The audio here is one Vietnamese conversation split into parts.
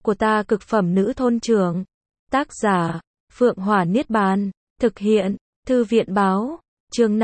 của ta cực phẩm nữ thôn trưởng. Tác giả, Phượng Hỏa Niết Bàn. Thực hiện, Thư viện Báo. Chương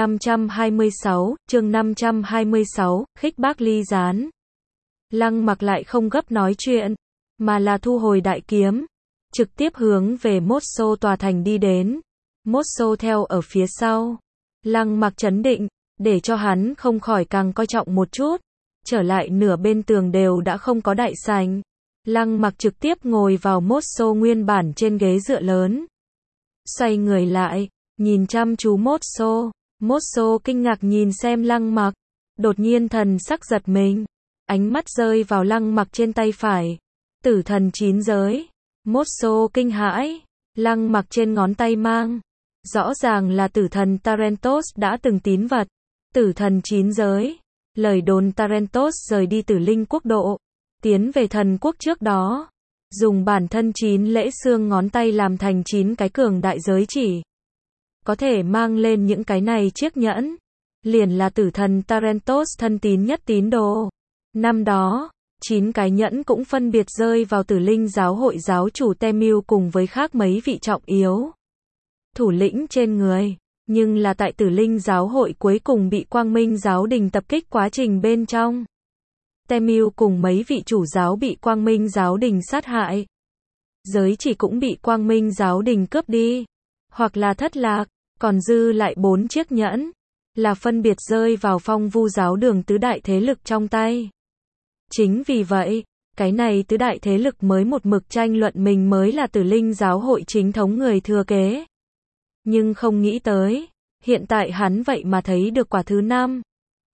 526, khích bác ly gián. Lăng Mặc lại không gấp nói chuyện, mà là thu hồi đại kiếm, trực tiếp hướng về Mốt Xô tòa thành đi đến. Mốt Xô theo ở phía sau. Lăng Mặc trấn định, để cho hắn không khỏi càng coi trọng một chút. Trở lại nửa bên tường đều đã không có đại sảnh. Lăng Mặc trực tiếp ngồi vào Mốt Xô nguyên bản trên ghế dựa lớn. Xoay người lại, nhìn chăm chú Mốt Xô. Mốt Xô kinh ngạc nhìn xem Lăng Mặc. Đột nhiên thần sắc giật mình. Ánh mắt rơi vào Lăng Mặc trên tay phải. Tử thần 9 giới. Mốt Xô kinh hãi. Lăng Mặc trên ngón tay mang. Rõ ràng là tử thần Tarentos đã từng tín vật. Tử thần 9 giới. Lời đồn Tarentos rời đi Tử Linh quốc độ, tiến về thần quốc trước đó, dùng bản thân 9 lễ xương ngón tay làm thành 9 cái cường đại giới chỉ. Có thể mang lên những cái này chiếc nhẫn, liền là tử thần Tarentos thân tín nhất tín đồ. Năm đó, 9 cái nhẫn cũng phân biệt rơi vào Tử Linh giáo hội giáo chủ Temiu cùng với khác mấy vị trọng yếu thủ lĩnh trên người. Nhưng là tại Tử Linh giáo hội cuối cùng bị Quang Minh giáo đình tập kích quá trình bên trong. Temiu cùng mấy vị chủ giáo bị Quang Minh giáo đình sát hại. Giới chỉ cũng bị Quang Minh giáo đình cướp đi. Hoặc là thất lạc, còn dư lại 4 chiếc nhẫn. Là phân biệt rơi vào Phong Vu giáo đường tứ đại thế lực trong tay. Chính vì vậy, cái này tứ đại thế lực mới một mực tranh luận mình mới là Tử Linh giáo hội chính thống người thừa kế. Nhưng không nghĩ tới, hiện tại hắn vậy mà thấy được quả thứ 5.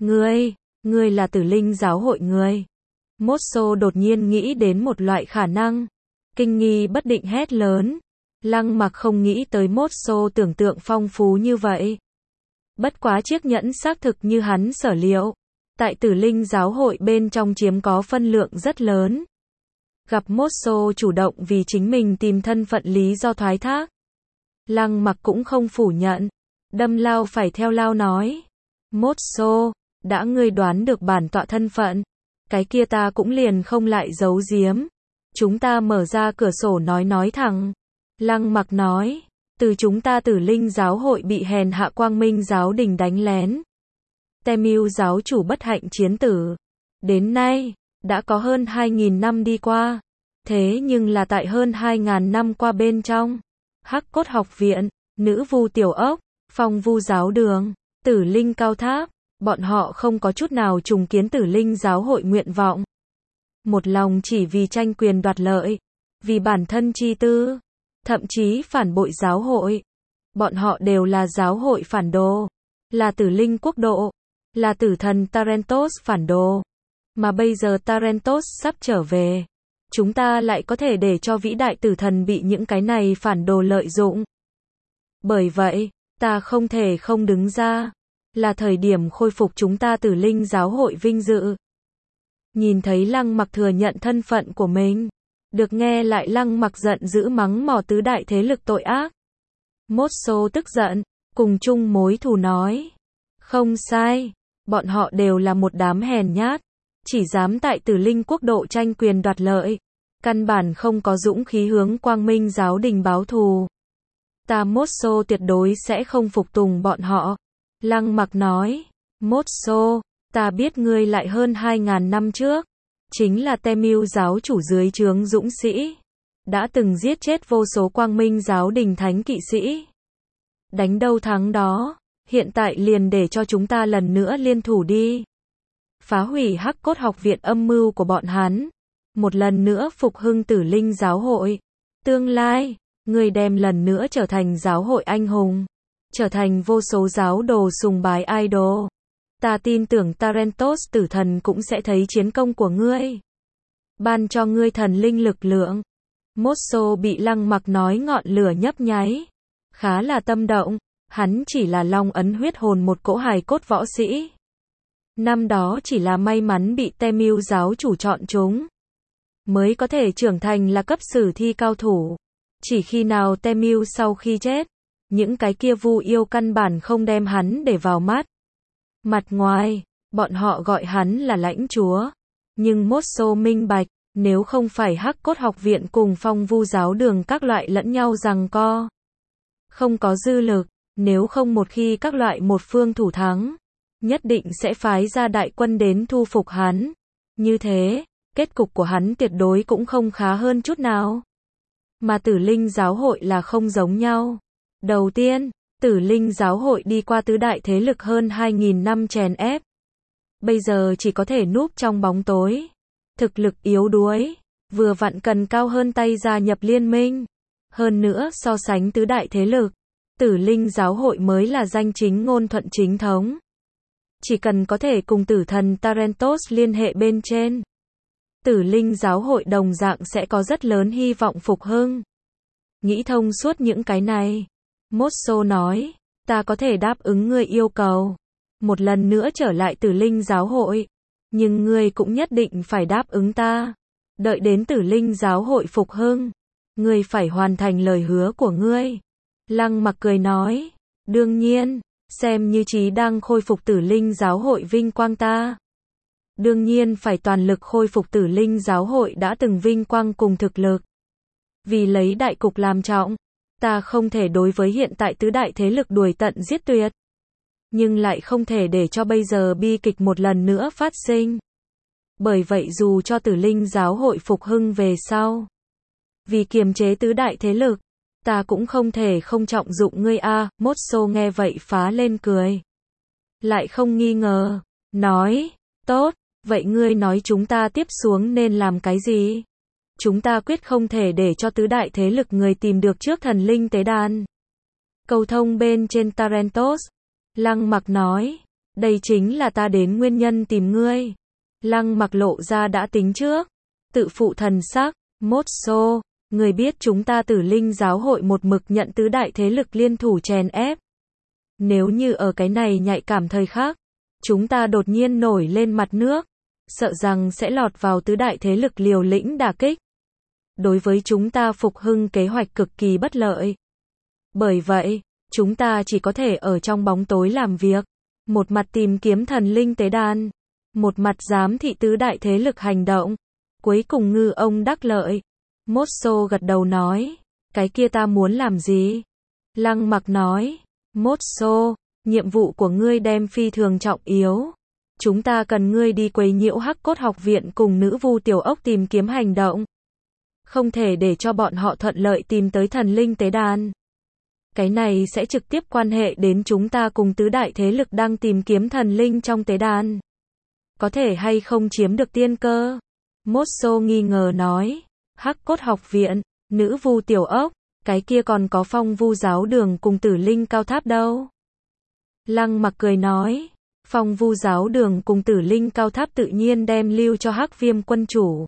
Ngươi là Tử Linh giáo hội người. Mốt Xô đột nhiên nghĩ đến một loại khả năng. Kinh nghi bất định hét lớn. Lăng Mặc không nghĩ tới Mốt Xô tưởng tượng phong phú như vậy. Bất quá chiếc nhẫn xác thực như hắn sở liệu. Tại Tử Linh giáo hội bên trong chiếm có phân lượng rất lớn. Gặp Mốt Xô chủ động vì chính mình tìm thân phận lý do thoái thác. Lăng Mặc cũng không phủ nhận, đâm lao phải theo lao nói. Mốt Xô, đã ngươi đoán được bản tọa thân phận, cái kia ta cũng liền không lại giấu giếm. Chúng ta mở ra cửa sổ nói thẳng. Lăng Mặc nói, từ chúng ta Tử Linh giáo hội bị hèn hạ Quang Minh giáo đình đánh lén. Temiu giáo chủ bất hạnh chiến tử. Đến nay, đã có hơn 2.000 năm đi qua. Thế nhưng là tại hơn 2.000 năm qua bên trong. Hắc Cốt học viện, Nữ Vu tiểu ốc, Phong Vu giáo đường, Tử Linh cao tháp, bọn họ không có chút nào trùng kiến Tử Linh giáo hội nguyện vọng. Một lòng chỉ vì tranh quyền đoạt lợi, vì bản thân chi tư, thậm chí phản bội giáo hội. Bọn họ đều là giáo hội phản đồ, là Tử Linh quốc độ, là tử thần Tarentos phản đồ. Mà bây giờ Tarentos sắp trở về. Chúng ta lại có thể để cho vĩ đại tử thần bị những cái này phản đồ lợi dụng. Bởi vậy, ta không thể không đứng ra. Là thời điểm khôi phục chúng ta Tử Linh giáo hội vinh dự. Nhìn thấy Lăng Mặc thừa nhận thân phận của mình. Được nghe lại Lăng Mặc giận dữ mắng mỏ tứ đại thế lực tội ác. Mốt Xô tức giận, cùng chung mối thù nói. Không sai, bọn họ đều là một đám hèn nhát. Chỉ dám tại Tử Linh quốc độ tranh quyền đoạt lợi. Căn bản không có dũng khí hướng Quang Minh giáo đình báo thù. Ta Mốt Xô tuyệt đối sẽ không phục tùng bọn họ. Lăng Mặc nói. Mốt Xô, ta biết ngươi lại hơn 2.000 năm trước. Chính là Temiu giáo chủ dưới trướng dũng sĩ. Đã từng giết chết vô số Quang Minh giáo đình thánh kỵ sĩ. Đánh đâu thắng đó. Hiện tại liền để cho chúng ta lần nữa liên thủ đi. Phá hủy Hắc Cốt học viện âm mưu của bọn hắn. Một lần nữa phục hưng Tử Linh giáo hội. Tương lai, người đem lần nữa trở thành giáo hội anh hùng. Trở thành vô số giáo đồ sùng bái idol. Ta tin tưởng Tarentos tử thần cũng sẽ thấy chiến công của ngươi. Ban cho ngươi thần linh lực lượng. Mốt Xô bị Lăng Mặc nói ngọn lửa nhấp nháy. Khá là tâm động. Hắn chỉ là long ấn huyết hồn một cỗ hài cốt võ sĩ. Năm đó chỉ là may mắn bị Temiu giáo chủ chọn chúng. Mới có thể trưởng thành là cấp sử thi cao thủ. Chỉ khi nào Temiu sau khi chết, những cái kia vu yêu căn bản không đem hắn để vào mắt. Mặt ngoài, bọn họ gọi hắn là lãnh chúa. Nhưng Mốt Xô minh bạch, Nếu không phải Hắc Cốt Học Viện cùng Phong Vu Giáo Đường các loại lẫn nhau giằng co, không có dư lực, nếu không một khi các loại một phương thủ thắng, nhất định sẽ phái ra đại quân đến thu phục hắn. Như thế, kết cục của hắn tuyệt đối cũng không khá hơn chút nào. Mà Tử Linh Giáo hội là không giống nhau. Đầu tiên, Tử Linh Giáo hội đi qua tứ đại thế lực hơn 2.000 năm chèn ép. Bây giờ chỉ có thể núp trong bóng tối. Thực lực yếu đuối, vừa vặn cần cao hơn tay gia nhập liên minh. Hơn nữa so sánh tứ đại thế lực, Tử Linh Giáo hội mới là danh chính ngôn thuận chính thống. Chỉ cần có thể cùng tử thần Tarentos liên hệ bên trên, Tử Linh Giáo hội đồng dạng sẽ có rất lớn hy vọng phục hưng. Nghĩ thông suốt những cái này, Mosso nói, ta có thể đáp ứng ngươi yêu cầu, một lần nữa trở lại Tử Linh Giáo hội, nhưng ngươi cũng nhất định phải đáp ứng ta, đợi đến Tử Linh Giáo hội phục hưng, ngươi phải hoàn thành lời hứa của ngươi. Lăng Mặc cười nói, đương nhiên, xem như Chí đang khôi phục Tử Linh Giáo hội vinh quang ta. Đương nhiên phải toàn lực khôi phục Tử Linh Giáo hội đã từng vinh quang cùng thực lực. Vì lấy đại cục làm trọng, ta không thể đối với hiện tại tứ đại thế lực đuổi tận giết tuyệt. Nhưng lại không thể để cho bây giờ bi kịch một lần nữa phát sinh. Bởi vậy dù cho Tử Linh Giáo hội phục hưng về sau, vì kiềm chế tứ đại thế lực, ta cũng không thể không trọng dụng ngươi a. Mosso nghe vậy phá lên cười. Lại không nghi ngờ, nói, tốt, vậy ngươi nói chúng ta tiếp xuống nên làm cái gì? Chúng ta quyết không thể để cho tứ đại thế lực người tìm được trước thần linh tế đàn. Cầu thông bên trên Tarentos. Lăng Mặc nói, đây chính là ta đến nguyên nhân tìm ngươi. Lăng Mặc lộ ra đã tính trước, tự phụ thần sắc, Mosso, người biết chúng ta Tử Linh Giáo hội một mực nhận tứ đại thế lực liên thủ chèn ép. Nếu như ở cái này nhạy cảm thời khắc, chúng ta đột nhiên nổi lên mặt nước, sợ rằng sẽ lọt vào tứ đại thế lực liều lĩnh đả kích. Đối với chúng ta phục hưng kế hoạch cực kỳ bất lợi. Bởi vậy, chúng ta chỉ có thể ở trong bóng tối làm việc, một mặt tìm kiếm thần linh tế đàn, một mặt giám thị tứ đại thế lực hành động, cuối cùng ngư ông đắc lợi. Mosso gật đầu nói, cái kia ta muốn làm gì? Lăng Mặc nói, Mosso, nhiệm vụ của ngươi đem phi thường trọng yếu. Chúng ta cần ngươi đi quấy nhiễu Hắc Cốt Học Viện cùng nữ vu tiểu ốc tìm kiếm hành động. Không thể để cho bọn họ thuận lợi tìm tới thần linh tế đàn. Cái này sẽ trực tiếp quan hệ đến chúng ta cùng tứ đại thế lực đang tìm kiếm thần linh trong tế đàn. Có thể hay không chiếm được tiên cơ? Mosso nghi ngờ nói, Hắc Cốt Học Viện, nữ vu tiểu ốc, cái kia còn có Phong Vu Giáo Đường cùng Tử Linh Cao Tháp đâu? Lăng Mặc cười nói, Phong Vu Giáo Đường cùng Tử Linh Cao Tháp tự nhiên đem lưu cho Hắc Viêm quân chủ.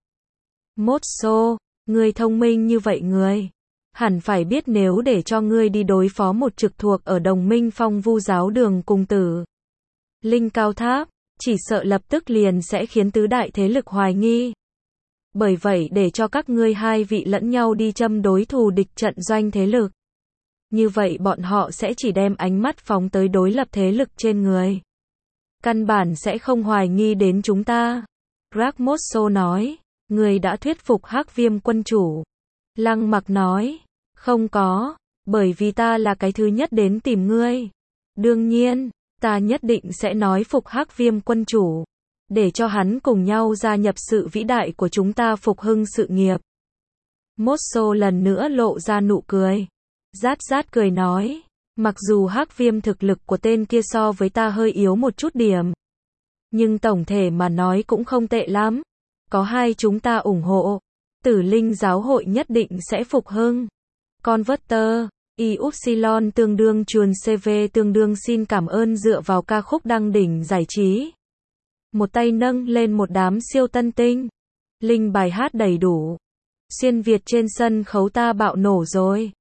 Mosso, ngươi thông minh như vậy ngươi, hẳn phải biết nếu để cho ngươi đi đối phó một trực thuộc ở đồng minh Phong Vu Giáo Đường cùng Tử Linh Cao Tháp, chỉ sợ lập tức liền sẽ khiến tứ đại thế lực hoài nghi. Bởi vậy để cho các ngươi hai vị lẫn nhau đi châm đối thù địch trận doanh thế lực. Như vậy bọn họ sẽ chỉ đem ánh mắt phóng tới đối lập thế lực trên người. Căn bản sẽ không hoài nghi đến chúng ta. Mosso nói, người đã thuyết phục Hắc Viêm quân chủ. Lăng Mặc nói, không có, bởi vì ta là cái thứ nhất đến tìm ngươi. Đương nhiên, ta nhất định sẽ nói phục Hắc Viêm quân chủ, để cho hắn cùng nhau gia nhập sự vĩ đại của chúng ta phục hưng sự nghiệp. Mosso lần nữa lộ ra nụ cười. Rát cười nói, mặc dù Hắc Viêm thực lực của tên kia so với ta hơi yếu một chút điểm, nhưng tổng thể mà nói cũng không tệ lắm. Có hai chúng ta ủng hộ, Tử Linh Giáo hội nhất định sẽ phục hưng. Converter, Upsilon tương đương chuồn CV tương đương xin cảm ơn dựa vào ca khúc đăng đỉnh giải trí. Một tay nâng lên một đám siêu tân tinh. Linh bài hát đầy đủ. Xuyên Việt trên sân khấu ta bạo nổ rồi.